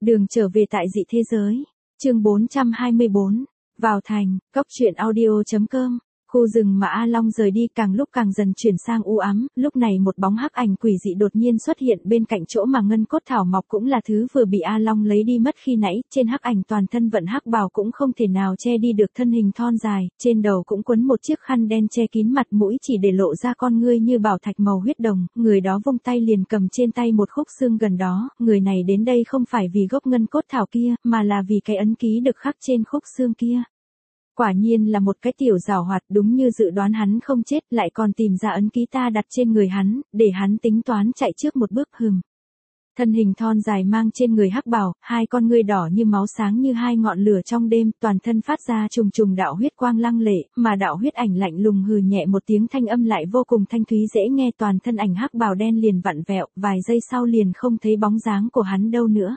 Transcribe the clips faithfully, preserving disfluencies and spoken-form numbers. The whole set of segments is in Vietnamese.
Đường trở về tại dị thế giới. Chương bốn trăm hai mươi bốn. Vào thành, cốc truyện audio chấm com. Khu rừng mà A Long rời đi càng lúc càng dần chuyển sang u ám, lúc này một bóng hắc ảnh quỷ dị đột nhiên xuất hiện bên cạnh chỗ mà ngân cốt thảo mọc, cũng là thứ vừa bị A Long lấy đi mất khi nãy. Trên hắc ảnh toàn thân vận hắc bào cũng không thể nào che đi được thân hình thon dài, trên đầu cũng quấn một chiếc khăn đen che kín mặt mũi, chỉ để lộ ra con ngươi như bảo thạch màu huyết đồng. Người đó vung tay liền cầm trên tay một khúc xương gần đó. Người này đến đây không phải vì gốc ngân cốt thảo kia, mà là vì cái ấn ký được khắc trên khúc xương kia. Quả nhiên là một cái tiểu giảo hoạt, đúng như dự đoán, hắn không chết lại còn tìm ra ấn ký ta đặt trên người hắn, để hắn tính toán chạy trước một bước. Hừm. Thân hình thon dài mang trên người hắc bào, hai con ngươi đỏ như máu, sáng như hai ngọn lửa trong đêm, toàn thân phát ra trùng trùng đạo huyết quang lăng lệ, mà đạo huyết ảnh lạnh lùng hừ nhẹ một tiếng, thanh âm lại vô cùng thanh thúy dễ nghe. Toàn thân ảnh hắc bào đen liền vặn vẹo, vài giây sau liền không thấy bóng dáng của hắn đâu nữa.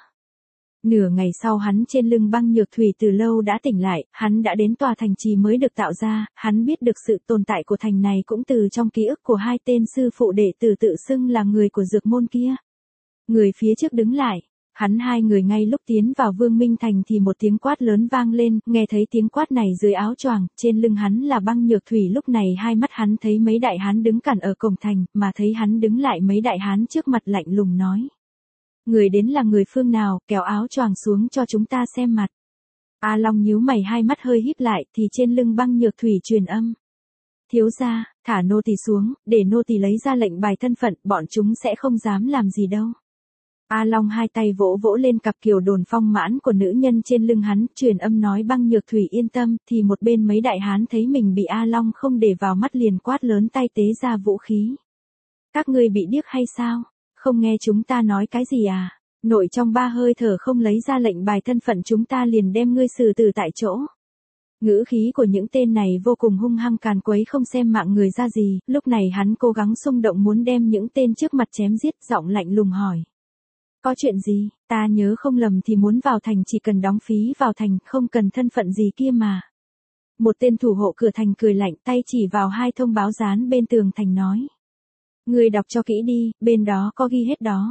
Nửa ngày sau, hắn trên lưng băng nhược thủy từ lâu đã tỉnh lại, hắn đã đến tòa thành trì mới được tạo ra, hắn biết được sự tồn tại của thành này cũng từ trong ký ức của hai tên sư phụ đệ tử tự xưng là người của dược môn kia. Người phía trước đứng lại, hắn hai người ngay lúc tiến vào Vương Minh Thành thì một tiếng quát lớn vang lên, nghe thấy tiếng quát này dưới áo choàng, trên lưng hắn là băng nhược thủy, lúc này hai mắt hắn thấy mấy đại hán đứng cản ở cổng thành, mà thấy hắn đứng lại mấy đại hán trước mặt lạnh lùng nói. Người đến là người phương nào, kéo áo choàng xuống cho chúng ta xem mặt. A Long nhíu mày, hai mắt hơi híp lại, thì trên lưng băng nhược thủy truyền âm. Thiếu gia, thả nô tỳ xuống, để nô tỳ lấy ra lệnh bài thân phận, bọn chúng sẽ không dám làm gì đâu. A Long hai tay vỗ vỗ lên cặp kiều đồn phong mãn của nữ nhân trên lưng hắn, truyền âm nói băng nhược thủy yên tâm, thì một bên mấy đại hán thấy mình bị A Long không để vào mắt liền quát lớn, tay tế ra vũ khí. Các ngươi bị điếc hay sao? Không nghe chúng ta nói cái gì à? Nội trong ba hơi thở không lấy ra lệnh bài thân phận, chúng ta liền đem ngươi xử tử tại chỗ. Ngữ khí của những tên này vô cùng hung hăng, càn quấy không xem mạng người ra gì. Lúc này hắn cố gắng xung động muốn đem những tên trước mặt chém giết, giọng lạnh lùng hỏi. Có chuyện gì? Ta nhớ không lầm thì muốn vào thành chỉ cần đóng phí vào thành, không cần thân phận gì kia mà. Một tên thủ hộ cửa thành cười lạnh, tay chỉ vào hai thông báo dán bên tường thành nói. Người đọc cho kỹ đi, bên đó có ghi hết đó.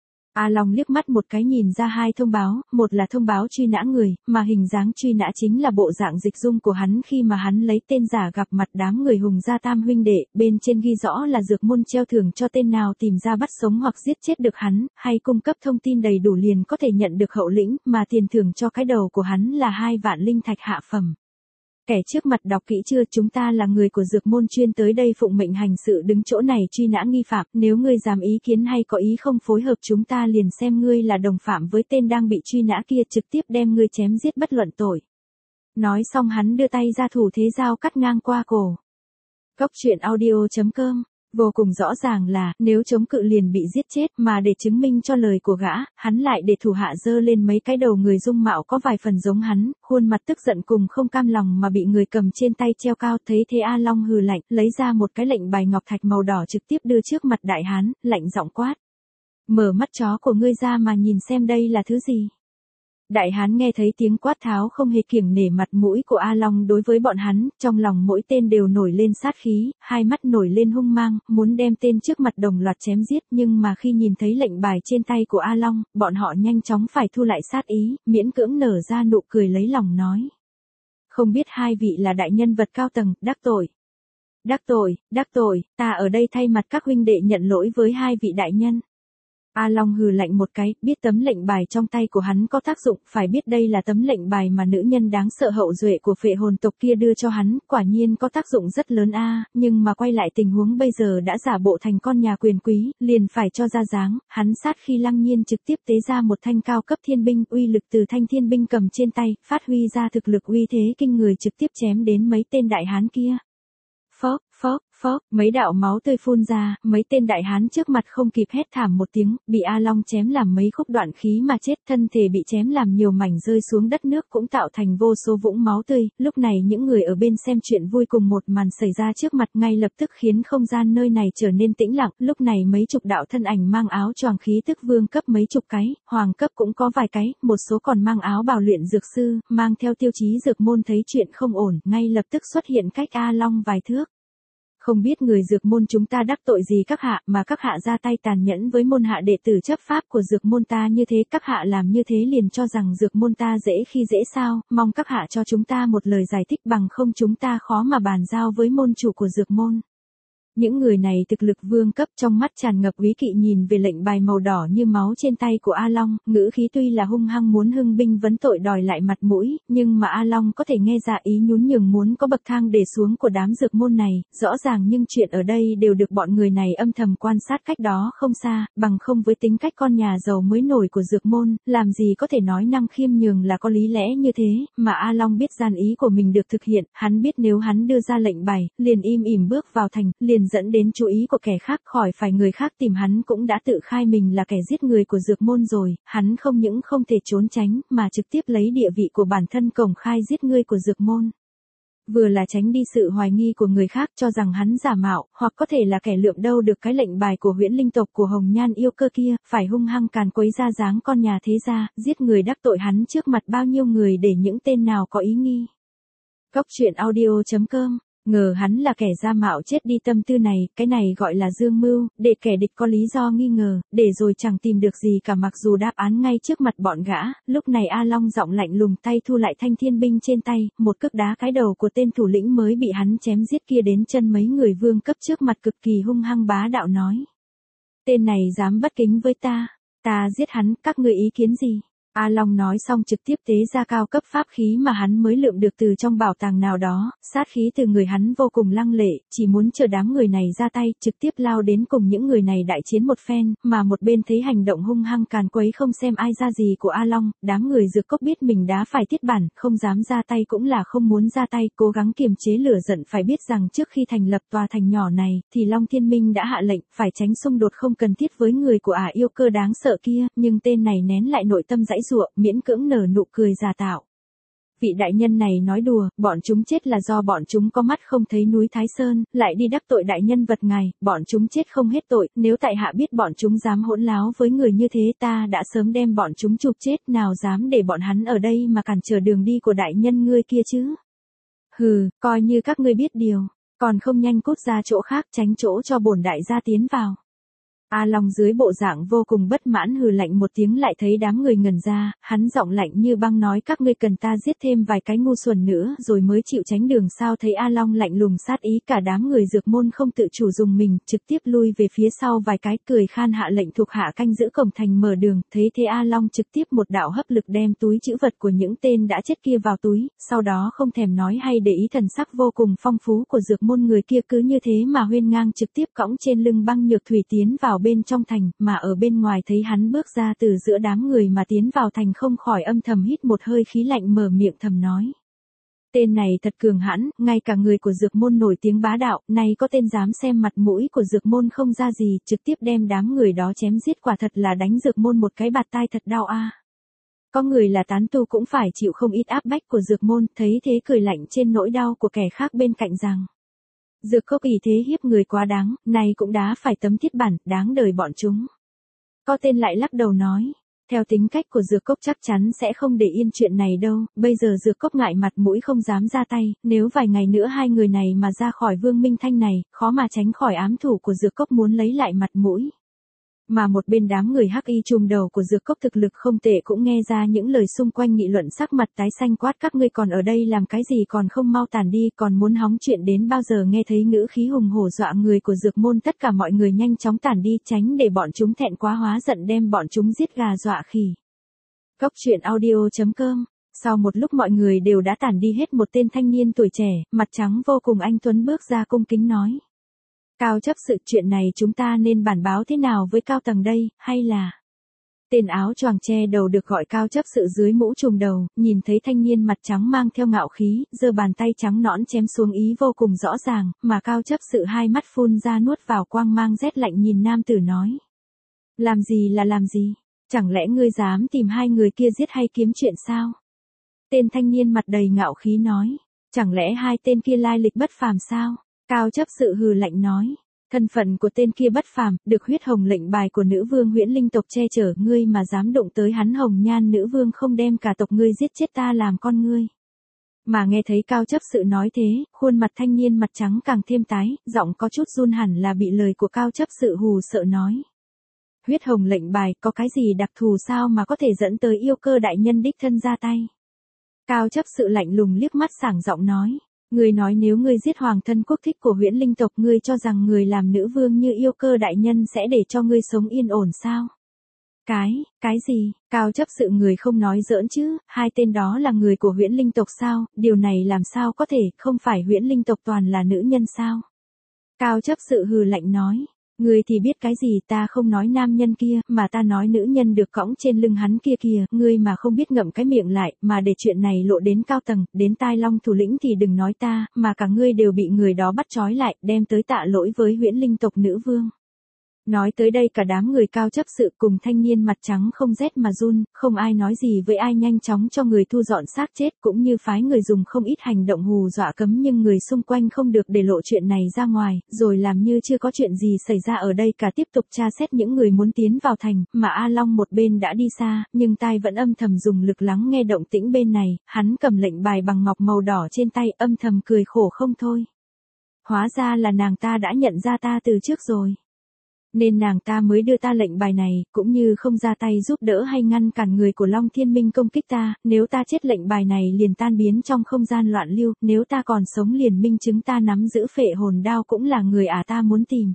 A Long liếc mắt một cái nhìn ra hai thông báo, một là thông báo truy nã người, mà hình dáng truy nã chính là bộ dạng dịch dung của hắn khi mà hắn lấy tên giả gặp mặt đám người Hùng gia tam huynh đệ, bên trên ghi rõ là dược môn treo thưởng cho tên nào tìm ra bắt sống hoặc giết chết được hắn, hay cung cấp thông tin đầy đủ liền có thể nhận được hậu lĩnh, mà tiền thưởng cho cái đầu của hắn là hai vạn linh thạch hạ phẩm. Kẻ trước mặt đọc kỹ chưa? Chúng ta là người của dược môn chuyên tới đây phụng mệnh hành sự, đứng chỗ này truy nã nghi phạm, nếu ngươi dám ý kiến hay có ý không phối hợp, chúng ta liền xem ngươi là đồng phạm với tên đang bị truy nã kia, trực tiếp đem ngươi chém giết bất luận tội. Nói xong hắn đưa tay ra, thủ thế dao cắt ngang qua cổ. Cốc truyện audio chấm com. Vô cùng rõ ràng là, nếu chống cự liền bị giết chết, mà để chứng minh cho lời của gã, hắn lại để thủ hạ dơ lên mấy cái đầu người dung mạo có vài phần giống hắn, khuôn mặt tức giận cùng không cam lòng mà bị người cầm trên tay treo cao. Thấy thế A Long hừ lạnh, lấy ra một cái lệnh bài ngọc thạch màu đỏ trực tiếp đưa trước mặt đại hán, lạnh giọng quát. Mở mắt chó của ngươi ra mà nhìn xem đây là thứ gì. Đại hán nghe thấy tiếng quát tháo không hề kiêng nể mặt mũi của A Long đối với bọn hắn, trong lòng mỗi tên đều nổi lên sát khí, hai mắt nổi lên hung mang, muốn đem tên trước mặt đồng loạt chém giết, nhưng mà khi nhìn thấy lệnh bài trên tay của A Long, bọn họ nhanh chóng phải thu lại sát ý, miễn cưỡng nở ra nụ cười lấy lòng nói. Không biết hai vị là đại nhân vật cao tầng, đắc tội. Đắc tội, đắc tội, ta ở đây thay mặt các huynh đệ nhận lỗi với hai vị đại nhân. A Long hừ lạnh một cái, biết tấm lệnh bài trong tay của hắn có tác dụng, phải biết đây là tấm lệnh bài mà nữ nhân đáng sợ hậu duệ của phệ hồn tộc kia đưa cho hắn, quả nhiên có tác dụng rất lớn a, à, nhưng mà quay lại tình huống bây giờ đã giả bộ thành con nhà quyền quý, liền phải cho ra dáng, hắn sát khi lăng nhiên trực tiếp tế ra một thanh cao cấp thiên binh, uy lực từ thanh thiên binh cầm trên tay, phát huy ra thực lực uy thế kinh người, trực tiếp chém đến mấy tên đại hán kia. Phốc, phốc, phốc, mấy đạo máu tươi phun ra, mấy tên đại hán trước mặt không kịp hét thảm một tiếng, bị A Long chém làm mấy khúc đoạn khí mà chết, thân thể bị chém làm nhiều mảnh rơi xuống đất nước cũng tạo thành vô số vũng máu tươi. Lúc này những người ở bên xem chuyện vui cùng một màn xảy ra trước mặt ngay lập tức khiến không gian nơi này trở nên tĩnh lặng. Lúc này mấy chục đạo thân ảnh mang áo choàng khí tức vương cấp mấy chục cái, hoàng cấp cũng có vài cái, một số còn mang áo bào luyện dược sư, mang theo tiêu chí dược môn thấy chuyện không ổn, ngay lập tức xuất hiện cách A Long vài thước. Không biết người dược môn chúng ta đắc tội gì các hạ mà các hạ ra tay tàn nhẫn với môn hạ đệ tử chấp pháp của dược môn ta như thế, các hạ làm như thế liền cho rằng dược môn ta dễ khi dễ sao, mong các hạ cho chúng ta một lời giải thích, bằng không chúng ta khó mà bàn giao với môn chủ của dược môn. Những người này thực lực vương cấp, trong mắt tràn ngập úy kỵ nhìn về lệnh bài màu đỏ như máu trên tay của A Long, ngữ khí tuy là hung hăng muốn hưng binh vấn tội đòi lại mặt mũi, nhưng mà A Long có thể nghe ra ý nhún nhường muốn có bậc thang để xuống của đám dược môn này, rõ ràng nhưng chuyện ở đây đều được bọn người này âm thầm quan sát cách đó không xa, bằng không với tính cách con nhà giàu mới nổi của dược môn, làm gì có thể nói năng khiêm nhường là có lý lẽ như thế, mà A Long biết gian ý của mình được thực hiện, hắn biết nếu hắn đưa ra lệnh bài, liền im ỉm bước vào thành, liền dẫn đến chú ý của kẻ khác, khỏi phải người khác tìm hắn cũng đã tự khai mình là kẻ giết người của dược môn rồi, hắn không những không thể trốn tránh, mà trực tiếp lấy địa vị của bản thân công khai giết người của dược môn. Vừa là tránh đi sự hoài nghi của người khác cho rằng hắn giả mạo, hoặc có thể là kẻ lượm đâu được cái lệnh bài của huyễn linh tộc của Hồng Nhan yêu cơ kia, phải hung hăng càn quấy ra dáng con nhà thế gia, giết người đắc tội hắn trước mặt bao nhiêu người để những tên nào có ý nghi. Góc truyện audio chấm com. Ngờ hắn là kẻ giả mạo chết đi, tâm tư này, cái này gọi là dương mưu, để kẻ địch có lý do nghi ngờ, để rồi chẳng tìm được gì cả, mặc dù đáp án ngay trước mặt bọn gã, lúc này A Long giọng lạnh lùng tay thu lại thanh thiên binh trên tay, một cước đá cái đầu của tên thủ lĩnh mới bị hắn chém giết kia đến chân mấy người vương cấp trước mặt, cực kỳ hung hăng bá đạo nói. Tên này dám bất kính với ta, ta giết hắn, các ngươi ý kiến gì? A Long nói xong trực tiếp tế ra cao cấp pháp khí mà hắn mới lượm được từ trong bảo tàng nào đó, sát khí từ người hắn vô cùng lăng lệ, chỉ muốn chờ đám người này ra tay, trực tiếp lao đến cùng những người này đại chiến một phen, mà một bên thấy hành động hung hăng càn quấy không xem ai ra gì của A Long, đám người dược cốc biết mình đã phải tiết bản, không dám ra tay cũng là không muốn ra tay, cố gắng kiềm chế lửa giận, phải biết rằng trước khi thành lập tòa thành nhỏ này, thì Long Thiên Minh đã hạ lệnh, phải tránh xung đột không cần thiết với người của ả yêu cơ đáng sợ kia, nhưng tên này nén lại nội tâm dãy dụa, miễn cưỡng nở nụ cười giả tạo. Vị đại nhân này nói đùa, bọn chúng chết là do bọn chúng có mắt không thấy núi Thái Sơn, lại đi đắc tội đại nhân vật ngài, bọn chúng chết không hết tội, nếu tại hạ biết bọn chúng dám hỗn láo với người như thế ta đã sớm đem bọn chúng chụp chết, nào dám để bọn hắn ở đây mà cản trở đường đi của đại nhân ngươi kia chứ. Hừ, coi như các ngươi biết điều, còn không nhanh cút ra chỗ khác tránh chỗ cho bổn đại gia tiến vào. A Long dưới bộ dạng vô cùng bất mãn hừ lạnh một tiếng, lại thấy đám người ngẩn ra, hắn giọng lạnh như băng nói các ngươi cần ta giết thêm vài cái ngu xuẩn nữa rồi mới chịu tránh đường sao, thấy A Long lạnh lùng sát ý, cả đám người dược môn không tự chủ dùng mình, trực tiếp lui về phía sau vài cái, cười khan hạ lệnh thuộc hạ canh giữ cổng thành mở đường, thấy thế A Long trực tiếp một đạo hấp lực đem túi trữ vật của những tên đã chết kia vào túi, sau đó không thèm nói hay để ý thần sắc vô cùng phong phú của dược môn người kia cứ như thế mà huyên ngang trực tiếp cõng trên lưng băng nhược thủy tiến vào bên trong thành, mà ở bên ngoài thấy hắn bước ra từ giữa đám người mà tiến vào thành không khỏi âm thầm hít một hơi khí lạnh, mở miệng thầm nói. Tên này thật cường hãn, ngay cả người của dược môn nổi tiếng bá đạo, nay có tên dám xem mặt mũi của dược môn không ra gì, trực tiếp đem đám người đó chém giết, quả thật là đánh dược môn một cái bạt tai thật đau a. Có người là tán tu cũng phải chịu không ít áp bách của dược môn, thấy thế cười lạnh trên nỗi đau của kẻ khác bên cạnh rằng. Dược cốc ý thế hiếp người quá đáng, nay cũng đã phải tấm thiết bản, đáng đời bọn chúng. Có tên lại lắc đầu nói, theo tính cách của dược cốc chắc chắn sẽ không để yên chuyện này đâu, bây giờ dược cốc ngại mặt mũi không dám ra tay, nếu vài ngày nữa hai người này mà ra khỏi Vương Minh Thanh này, khó mà tránh khỏi ám thủ của dược cốc muốn lấy lại mặt mũi. Mà một bên đám người hắc y trùm đầu của dược cốc thực lực không tệ cũng nghe ra những lời xung quanh nghị luận, sắc mặt tái xanh quát các ngươi còn ở đây làm cái gì, còn không mau tản đi, còn muốn hóng chuyện đến bao giờ. Nghe thấy ngữ khí hùng hổ dọa người của dược môn, tất cả mọi người nhanh chóng tản đi, tránh để bọn chúng thẹn quá hóa giận đem bọn chúng giết gà dọa khỉ. Góc truyện audio chấm com. Sau một lúc mọi người đều đã tản đi hết, một tên thanh niên tuổi trẻ, mặt trắng vô cùng anh tuấn bước ra cung kính nói. Cao chấp sự, chuyện này chúng ta nên bản báo thế nào với cao tầng đây, hay là... Tên áo choàng che đầu được gọi cao chấp sự dưới mũ trùm đầu, nhìn thấy thanh niên mặt trắng mang theo ngạo khí, giơ bàn tay trắng nõn chém xuống ý vô cùng rõ ràng, mà cao chấp sự hai mắt phun ra nuốt vào quang mang rét lạnh nhìn nam tử nói. Làm gì là làm gì? Chẳng lẽ ngươi dám tìm hai người kia giết hay kiếm chuyện sao? Tên thanh niên mặt đầy ngạo khí nói. Chẳng lẽ hai tên kia lai lịch bất phàm sao? Cao chấp sự hừ lạnh nói, thân phận của tên kia bất phàm, được huyết hồng lệnh bài của nữ vương huyễn linh tộc che chở, ngươi mà dám đụng tới hắn, Hồng Nhan nữ vương không đem cả tộc ngươi giết chết ta làm con ngươi. Mà nghe thấy Cao Chấp Sự nói thế, khuôn mặt thanh niên mặt trắng càng thêm tái, giọng có chút run hẳn là bị lời của Cao Chấp Sự hù sợ nói. Huyết hồng lệnh bài có cái gì đặc thù sao mà có thể dẫn tới yêu cơ đại nhân đích thân ra tay? Cao Chấp Sự lạnh lùng liếc mắt sảng giọng nói. Ngươi nói nếu ngươi giết hoàng thân quốc thích của Huyễn Linh tộc, ngươi cho rằng người làm nữ vương như yêu cơ đại nhân sẽ để cho ngươi sống yên ổn sao? Cái, cái gì? Cao Chấp Sự người không nói giỡn chứ, hai tên đó là người của Huyễn Linh tộc sao, điều này làm sao có thể, không phải Huyễn Linh tộc toàn là nữ nhân sao? Cao Chấp Sự hừ lạnh nói, ngươi thì biết cái gì, ta không nói nam nhân kia, mà ta nói nữ nhân được cõng trên lưng hắn kia kìa, ngươi mà không biết ngậm cái miệng lại, mà để chuyện này lộ đến cao tầng, đến tai Long thủ lĩnh thì đừng nói ta, mà cả ngươi đều bị người đó bắt trói lại, đem tới tạ lỗi với Huyễn Linh tộc nữ vương. Nói tới đây cả đám người Cao Chấp Sự cùng thanh niên mặt trắng không rét mà run, không ai nói gì với ai, nhanh chóng cho người thu dọn xác chết, cũng như phái người dùng không ít hành động hù dọa cấm nhưng người xung quanh không được để lộ chuyện này ra ngoài, rồi làm như chưa có chuyện gì xảy ra ở đây cả, tiếp tục tra xét những người muốn tiến vào thành, mà A Long một bên đã đi xa, nhưng tai vẫn âm thầm dùng lực lắng nghe động tĩnh bên này, hắn cầm lệnh bài bằng ngọc màu đỏ trên tay, âm thầm cười khổ không thôi. Hóa ra là nàng ta đã nhận ra ta từ trước rồi. Nên nàng ta mới đưa ta lệnh bài này, cũng như không ra tay giúp đỡ hay ngăn cản người của Long Thiên Minh công kích ta, nếu ta chết lệnh bài này liền tan biến trong không gian loạn lưu, nếu ta còn sống liền minh chứng ta nắm giữ phệ hồn đao cũng là người ả ta muốn tìm.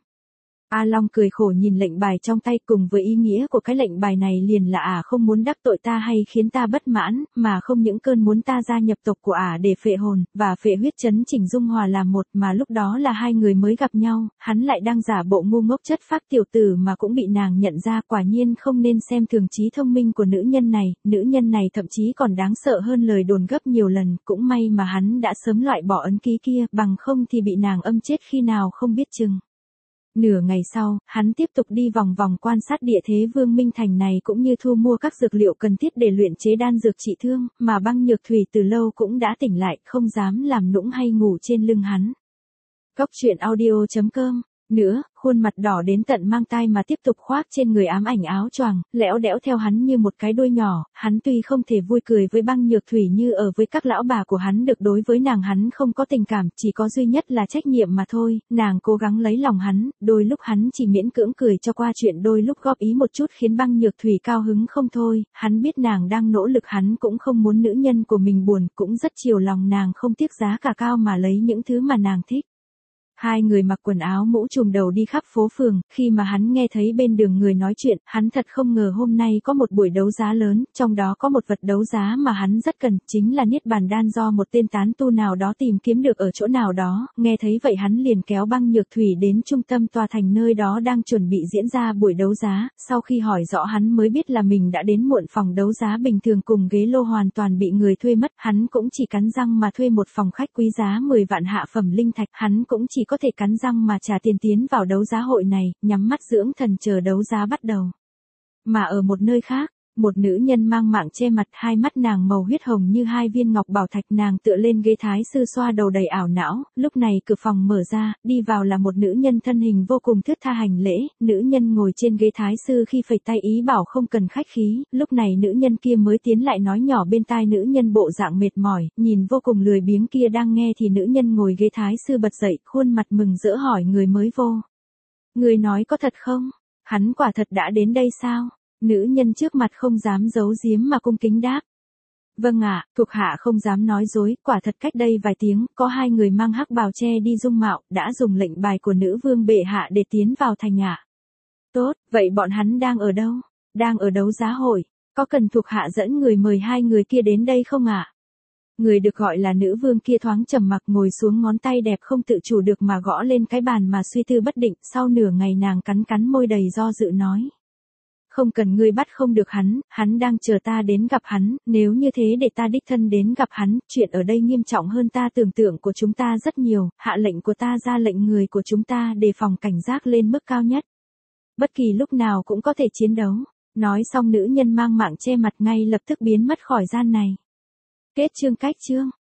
A Long cười khổ nhìn lệnh bài trong tay, cùng với ý nghĩa của cái lệnh bài này liền là ả không muốn đắc tội ta hay khiến ta bất mãn, mà không những cơn muốn ta gia nhập tộc của ả để phệ hồn, và phệ huyết chấn chỉnh dung hòa làm một, mà lúc đó là hai người mới gặp nhau, hắn lại đang giả bộ ngu ngốc chất phác tiểu tử mà cũng bị nàng nhận ra, quả nhiên không nên xem thường trí thông minh của nữ nhân này, nữ nhân này thậm chí còn đáng sợ hơn lời đồn gấp nhiều lần, cũng may mà hắn đã sớm loại bỏ ấn ký kia, bằng không thì bị nàng âm chết khi nào không biết chừng. Nửa ngày sau, hắn tiếp tục đi vòng vòng quan sát địa thế Vương Minh Thành này cũng như thu mua các dược liệu cần thiết để luyện chế đan dược trị thương, mà Băng Nhược Thủy từ lâu cũng đã tỉnh lại, không dám làm nũng hay ngủ trên lưng hắn. Cốc truyện audio chấm com Nữa, khuôn mặt đỏ đến tận mang tai mà tiếp tục khoác trên người ám ảnh áo choàng, lẽo đẽo theo hắn như một cái đuôi nhỏ, hắn tuy không thể vui cười với Băng Nhược Thủy như ở với các lão bà của hắn được, đối với nàng hắn không có tình cảm, chỉ có duy nhất là trách nhiệm mà thôi, nàng cố gắng lấy lòng hắn, đôi lúc hắn chỉ miễn cưỡng cười cho qua chuyện, đôi lúc góp ý một chút khiến Băng Nhược Thủy cao hứng không thôi, hắn biết nàng đang nỗ lực, hắn cũng không muốn nữ nhân của mình buồn, cũng rất chiều lòng nàng, không tiếc giá cả cao mà lấy những thứ mà nàng thích. Hai người mặc quần áo mũ trùm đầu đi khắp phố phường, khi mà hắn nghe thấy bên đường người nói chuyện, hắn thật không ngờ hôm nay có một buổi đấu giá lớn, trong đó có một vật đấu giá mà hắn rất cần, chính là niết bàn đan do một tên tán tu nào đó tìm kiếm được ở chỗ nào đó, nghe thấy vậy hắn liền kéo Băng Nhược Thủy đến trung tâm tòa thành nơi đó đang chuẩn bị diễn ra buổi đấu giá, sau khi hỏi rõ hắn mới biết là mình đã đến muộn, phòng đấu giá bình thường cùng ghế lô hoàn toàn bị người thuê mất, hắn cũng chỉ cắn răng mà thuê một phòng khách quý giá mười vạn hạ phẩm linh thạch, hắn cũng chỉ có thể cắn răng mà trả tiền tiến vào đấu giá hội này, nhắm mắt dưỡng thần chờ đấu giá bắt đầu. Mà ở một nơi khác, một nữ nhân mang mạng che mặt, hai mắt nàng màu huyết hồng như hai viên ngọc bảo thạch, nàng tựa lên ghế thái sư xoa đầu đầy ảo não, lúc này cửa phòng mở ra, đi vào là một nữ nhân thân hình vô cùng thướt tha hành lễ, nữ nhân ngồi trên ghế thái sư khi phẩy tay ý bảo không cần khách khí, lúc này nữ nhân kia mới tiến lại nói nhỏ bên tai nữ nhân bộ dạng mệt mỏi, nhìn vô cùng lười biếng kia đang nghe thì nữ nhân ngồi ghế thái sư bật dậy, khuôn mặt mừng rỡ hỏi người mới vô. Người nói có thật không? Hắn quả thật đã đến đây sao? Nữ nhân trước mặt không dám giấu giếm mà cung kính đáp. Vâng ạ, thuộc hạ không dám nói dối, quả thật cách đây vài tiếng, có hai người mang hắc bào che đi dung mạo, đã dùng lệnh bài của nữ vương bệ hạ để tiến vào thành ạ. Tốt, vậy bọn hắn đang ở đâu? Đang ở đấu giá hội, có cần thuộc hạ dẫn người mời hai người kia đến đây không ạ? Người được gọi là nữ vương kia thoáng trầm mặc, ngồi xuống, ngón tay đẹp không tự chủ được mà gõ lên cái bàn mà suy tư bất định, sau nửa ngày nàng cắn cắn môi đầy do dự nói. Không cần ngươi bắt không được hắn, hắn đang chờ ta đến gặp hắn, nếu như thế để ta đích thân đến gặp hắn, chuyện ở đây nghiêm trọng hơn ta tưởng tượng của chúng ta rất nhiều, hạ lệnh của ta ra lệnh người của chúng ta đề phòng cảnh giác lên mức cao nhất. Bất kỳ lúc nào cũng có thể chiến đấu. Nói xong nữ nhân mang mạng che mặt ngay lập tức biến mất khỏi gian này. Kết chương. Cách chương.